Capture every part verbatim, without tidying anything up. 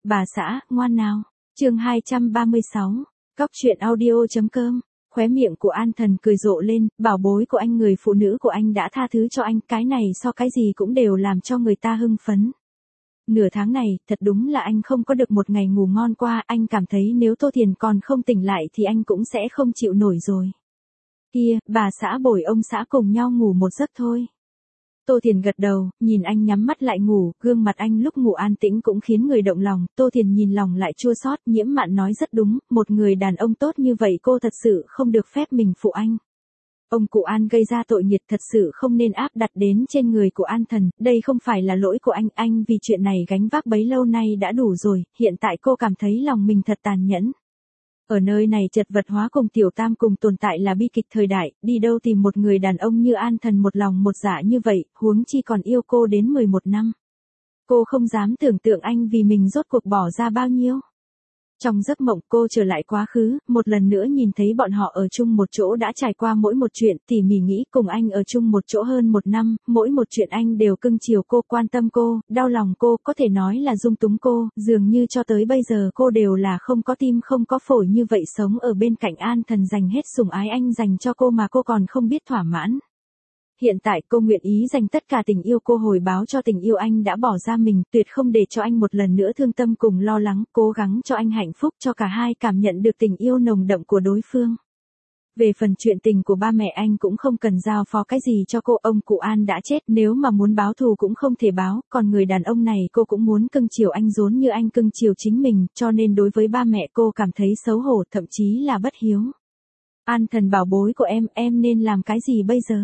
Bà xã, ngoan nào. Chương hai trăm ba mươi sáu. Cóc truyện audio.com. Khóe miệng của An Thần cười rộ lên, bảo bối của anh, người phụ nữ của anh đã tha thứ cho anh, cái này so cái gì cũng đều làm cho người ta hưng phấn. Nửa tháng này, thật đúng là anh không có được một ngày ngủ ngon qua, anh cảm thấy nếu Tô Thiền còn không tỉnh lại thì anh cũng sẽ không chịu nổi rồi. Kia, bà xã bồi ông xã cùng nhau ngủ một giấc thôi. Tô Thiền gật đầu, nhìn anh nhắm mắt lại ngủ, gương mặt anh lúc ngủ an tĩnh cũng khiến người động lòng. Tô Thiền nhìn lòng lại chua xót, Nhiễm Mạn nói rất đúng, một người đàn ông tốt như vậy cô thật sự không được phép mình phụ anh. Ông cụ An gây ra tội nghiệt thật sự không nên áp đặt đến trên người của An Thần, đây không phải là lỗi của anh, anh vì chuyện này gánh vác bấy lâu nay đã đủ rồi, hiện tại cô cảm thấy lòng mình thật tàn nhẫn. Ở nơi này chật vật hóa cùng Tiểu Tam cùng tồn tại là bi kịch thời đại, đi đâu tìm một người đàn ông như An Thần một lòng một dạ như vậy, huống chi còn yêu cô đến mười một năm. Cô không dám tưởng tượng anh vì mình rốt cuộc bỏ ra bao nhiêu. Trong giấc mộng cô trở lại quá khứ, một lần nữa nhìn thấy bọn họ ở chung một chỗ đã trải qua mỗi một chuyện, tỉ mỉ nghĩ cùng anh ở chung một chỗ hơn một năm, mỗi một chuyện anh đều cưng chiều cô, quan tâm cô, đau lòng cô, có thể nói là dung túng cô, dường như cho tới bây giờ cô đều là không có tim không có phổi như vậy, sống ở bên cạnh An Thần dành hết sủng ái anh dành cho cô mà cô còn không biết thỏa mãn. Hiện tại cô nguyện ý dành tất cả tình yêu cô hồi báo cho tình yêu anh đã bỏ ra mình, tuyệt không để cho anh một lần nữa thương tâm cùng lo lắng, cố gắng cho anh hạnh phúc, cho cả hai cảm nhận được tình yêu nồng đậm của đối phương. Về phần chuyện tình của ba mẹ anh cũng không cần giao phó cái gì cho cô, ông cụ An đã chết, nếu mà muốn báo thù cũng không thể báo, còn người đàn ông này cô cũng muốn cưng chiều anh giống như anh cưng chiều chính mình, cho nên đối với ba mẹ cô cảm thấy xấu hổ, thậm chí là bất hiếu. An Thần bảo bối của em, em nên làm cái gì bây giờ?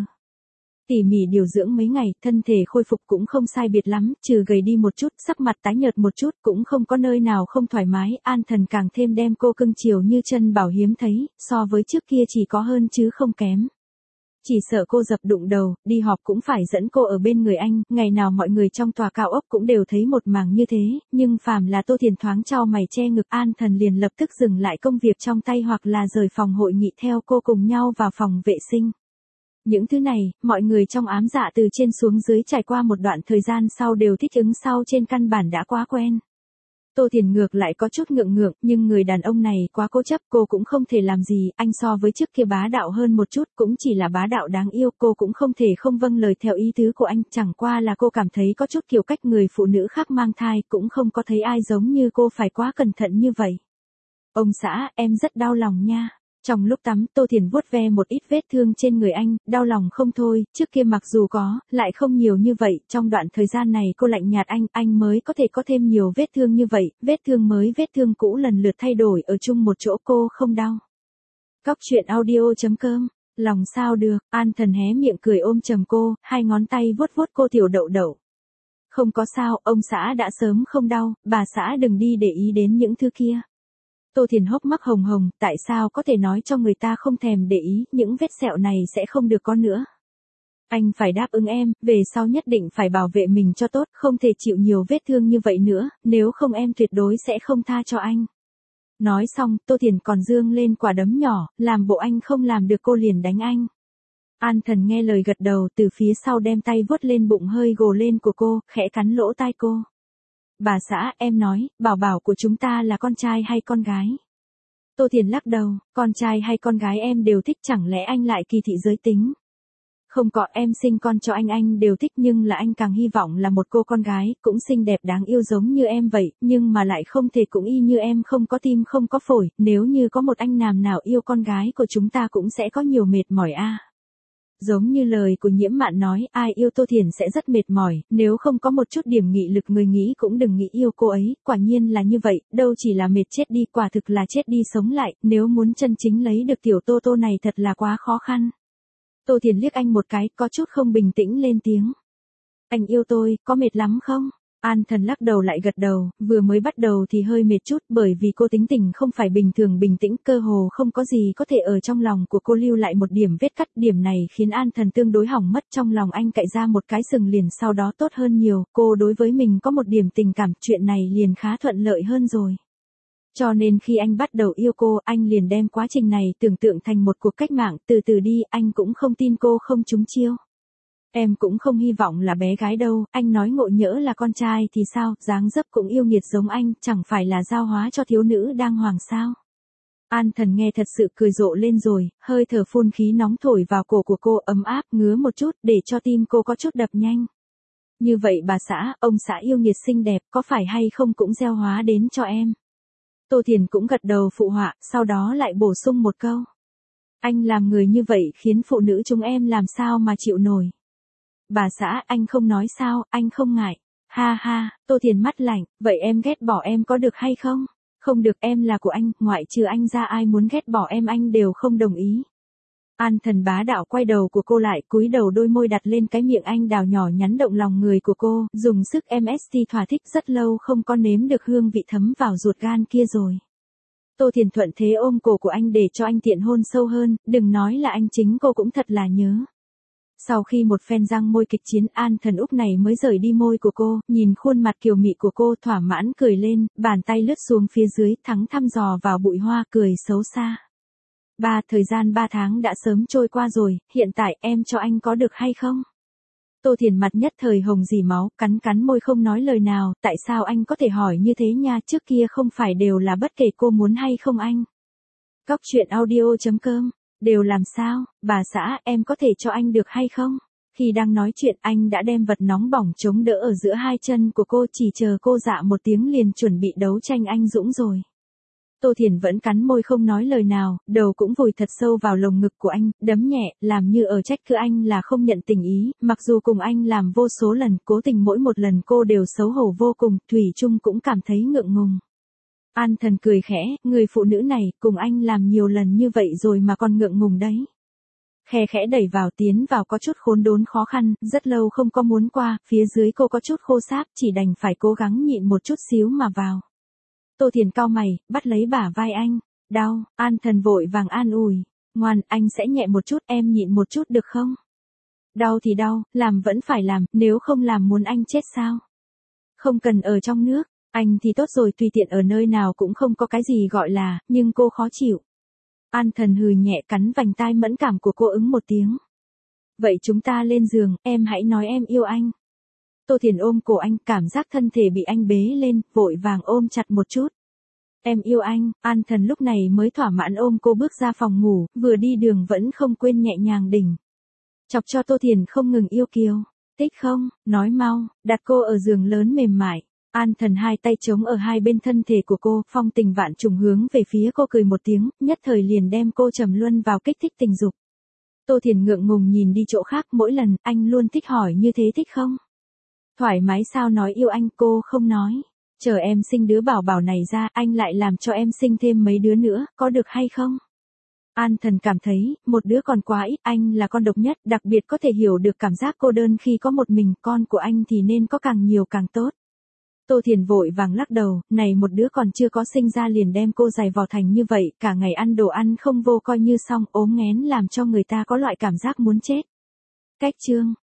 Tỉ mỉ điều dưỡng mấy ngày, thân thể khôi phục cũng không sai biệt lắm, trừ gầy đi một chút, sắc mặt tái nhợt một chút, cũng không có nơi nào không thoải mái, An Thần càng thêm đem cô cưng chiều như chân bảo hiếm thấy, so với trước kia chỉ có hơn chứ không kém. Chỉ sợ cô dập đụng đầu, đi họp cũng phải dẫn cô ở bên người anh, ngày nào mọi người trong tòa cao ốc cũng đều thấy một màng như thế, nhưng phàm là Tô Thiền thoáng chau mày che ngực, An Thần liền lập tức dừng lại công việc trong tay hoặc là rời phòng hội nghị theo cô cùng nhau vào phòng vệ sinh. Những thứ này, mọi người trong ám dạ từ trên xuống dưới trải qua một đoạn thời gian sau đều thích ứng, sau trên căn bản đã quá quen. Tô Thiền ngược lại có chút ngượng ngượng, nhưng người đàn ông này quá cố chấp, cô cũng không thể làm gì, anh so với trước kia bá đạo hơn một chút, cũng chỉ là bá đạo đáng yêu, cô cũng không thể không vâng lời theo ý tứ của anh, chẳng qua là cô cảm thấy có chút kiểu cách người phụ nữ khác mang thai, cũng không có thấy ai giống như cô phải quá cẩn thận như vậy. Ông xã, em rất đau lòng nha. Trong lúc tắm, Tô Thiền vuốt ve một ít vết thương trên người anh, đau lòng không thôi, trước kia mặc dù có, lại không nhiều như vậy, trong đoạn thời gian này cô lạnh nhạt anh, anh mới có thể có thêm nhiều vết thương như vậy, vết thương mới vết thương cũ lần lượt thay đổi ở chung một chỗ, cô không đau. Cóc truyện audio.com. Lòng sao được, An Thần hé miệng cười ôm chầm cô, hai ngón tay vuốt vuốt cô tiểu đậu đậu. Không có sao, ông xã đã sớm không đau, bà xã đừng đi để ý đến những thứ kia. Tô Thiền hốc mắt hồng hồng, tại sao có thể nói cho người ta không thèm để ý, những vết sẹo này sẽ không được có nữa. Anh phải đáp ứng em, về sau nhất định phải bảo vệ mình cho tốt, không thể chịu nhiều vết thương như vậy nữa, nếu không em tuyệt đối sẽ không tha cho anh. Nói xong, Tô Thiền còn giương lên quả đấm nhỏ, làm bộ anh không làm được cô liền đánh anh. An Thần nghe lời gật đầu, từ phía sau đem tay vuốt lên bụng hơi gồ lên của cô, khẽ cắn lỗ tai cô. Bà xã, em nói, bảo bảo của chúng ta là con trai hay con gái? Tô Thiền lắc đầu, con trai hay con gái em đều thích, chẳng lẽ anh lại kỳ thị giới tính? Không có, em sinh con cho anh anh đều thích, nhưng là anh càng hy vọng là một cô con gái, cũng xinh đẹp đáng yêu giống như em vậy, nhưng mà lại không thể cũng y như em, không có tim không có phổi, nếu như có một anh nam nào yêu con gái của chúng ta cũng sẽ có nhiều mệt mỏi a. Giống như lời của Nhiễm Mạn nói, ai yêu Tô Thiền sẽ rất mệt mỏi, nếu không có một chút điểm nghị lực người nghĩ cũng đừng nghĩ yêu cô ấy, quả nhiên là như vậy, đâu chỉ là mệt chết đi, quả thực là chết đi sống lại, nếu muốn chân chính lấy được tiểu Tô Tô này thật là quá khó khăn. Tô Thiền liếc anh một cái, có chút không bình tĩnh lên tiếng. Anh yêu tôi, có mệt lắm không? An Thần lắc đầu lại gật đầu, vừa mới bắt đầu thì hơi mệt chút, bởi vì cô tính tình không phải bình thường bình tĩnh, cơ hồ không có gì có thể ở trong lòng của cô lưu lại một điểm vết cắt, điểm này khiến An Thần tương đối hỏng mất, trong lòng anh cạy ra một cái sừng liền, sau đó tốt hơn nhiều, cô đối với mình có một điểm tình cảm, chuyện này liền khá thuận lợi hơn rồi. Cho nên khi anh bắt đầu yêu cô, anh liền đem quá trình này tưởng tượng thành một cuộc cách mạng, từ từ đi, anh cũng không tin cô không trúng chiêu. Em cũng không hy vọng là bé gái đâu, anh nói ngộ nhỡ là con trai thì sao, dáng dấp cũng yêu nghiệt giống anh, chẳng phải là giao hóa cho thiếu nữ đang hoàng sao. An Thần nghe thật sự cười rộ lên rồi, hơi thở phun khí nóng thổi vào cổ của cô ấm áp ngứa một chút để cho tim cô có chút đập nhanh. Như vậy bà xã, ông xã yêu nghiệt xinh đẹp có phải hay không cũng gieo hóa đến cho em. Tô Thiền cũng gật đầu phụ họa, sau đó lại bổ sung một câu. Anh làm người như vậy khiến phụ nữ chúng em làm sao mà chịu nổi. Bà xã, anh không nói sao, anh không ngại. Ha ha, Tô Thiền mắt lạnh, vậy em ghét bỏ em có được hay không? Không được, em là của anh, ngoại trừ anh ra ai muốn ghét bỏ em anh đều không đồng ý. An Thần bá đạo quay đầu của cô lại, cúi đầu đôi môi đặt lên cái miệng anh đào nhỏ nhắn động lòng người của cô, dùng sức em ét tê thỏa thích rất lâu không có nếm được hương vị thấm vào ruột gan kia rồi. Tô Thiền thuận thế ôm cổ của anh để cho anh tiện hôn sâu hơn, đừng nói là anh chính cô cũng thật là nhớ. Sau khi một phen răng môi kịch chiến, An Thần úc này mới rời đi môi của cô, nhìn khuôn mặt kiều mị của cô thỏa mãn cười lên, bàn tay lướt xuống phía dưới thắng thăm dò vào bụi hoa cười xấu xa. Ba, thời gian ba tháng đã sớm trôi qua rồi, hiện tại em cho anh có được hay không? Tô Thiền mặt nhất thời hồng dì máu, cắn cắn môi không nói lời nào, tại sao anh có thể hỏi như thế nha, trước kia không phải đều là bất kể cô muốn hay không anh. Cóc truyện audio chấm com, đều làm sao, bà xã, em có thể cho anh được hay không? Khi đang nói chuyện anh đã đem vật nóng bỏng chống đỡ ở giữa hai chân của cô, chỉ chờ cô dạ một tiếng liền chuẩn bị đấu tranh anh dũng rồi. Tô Thiền vẫn cắn môi không nói lời nào, đầu cũng vùi thật sâu vào lồng ngực của anh, đấm nhẹ, làm như ở trách cứ anh là không nhận tình ý, mặc dù cùng anh làm vô số lần, cố tình mỗi một lần cô đều xấu hổ vô cùng, thủy chung cũng cảm thấy ngượng ngùng. An Thần cười khẽ, người phụ nữ này, cùng anh làm nhiều lần như vậy rồi mà còn ngượng ngùng đấy. Khe khẽ đẩy vào tiến vào có chút khốn đốn khó khăn, rất lâu không có muốn qua, phía dưới cô có chút khô sáp, chỉ đành phải cố gắng nhịn một chút xíu mà vào. Tô Thiền cau mày, bắt lấy bả vai anh. Đau, An Thần vội vàng an ủi. Ngoan, anh sẽ nhẹ một chút, em nhịn một chút được không? Đau thì đau, làm vẫn phải làm, nếu không làm muốn anh chết sao? Không cần ở trong nước, anh thì tốt rồi, tùy tiện ở nơi nào cũng không có cái gì gọi là, nhưng cô khó chịu. An Thần hừ nhẹ cắn vành tai mẫn cảm của cô ứng một tiếng. Vậy chúng ta lên giường, em hãy nói em yêu anh. Tô Thiền ôm cổ anh, cảm giác thân thể bị anh bế lên, vội vàng ôm chặt một chút. Em yêu anh, An Thần lúc này mới thỏa mãn ôm cô bước ra phòng ngủ, vừa đi đường vẫn không quên nhẹ nhàng đỉnh. Chọc cho Tô Thiền không ngừng yêu kiều. Thích không, nói mau, đặt cô ở giường lớn mềm mại. An Thần hai tay chống ở hai bên thân thể của cô, phong tình vạn trùng hướng về phía cô cười một tiếng, nhất thời liền đem cô trầm luân vào kích thích tình dục. Tô Thiền ngượng ngùng nhìn đi chỗ khác, mỗi lần, anh luôn thích hỏi như thế thích không? Thoải mái sao nói yêu anh, cô không nói. Chờ em sinh đứa bảo bảo này ra, anh lại làm cho em sinh thêm mấy đứa nữa, có được hay không? An Thần cảm thấy, một đứa còn quá ít, anh là con độc nhất, đặc biệt có thể hiểu được cảm giác cô đơn khi có một mình, con của anh thì nên có càng nhiều càng tốt. Tô Thiền vội vàng lắc đầu, này một đứa còn chưa có sinh ra liền đem cô giày vò thành như vậy, cả ngày ăn đồ ăn không vô coi như xong, ốm nghén làm cho người ta có loại cảm giác muốn chết. Cách chương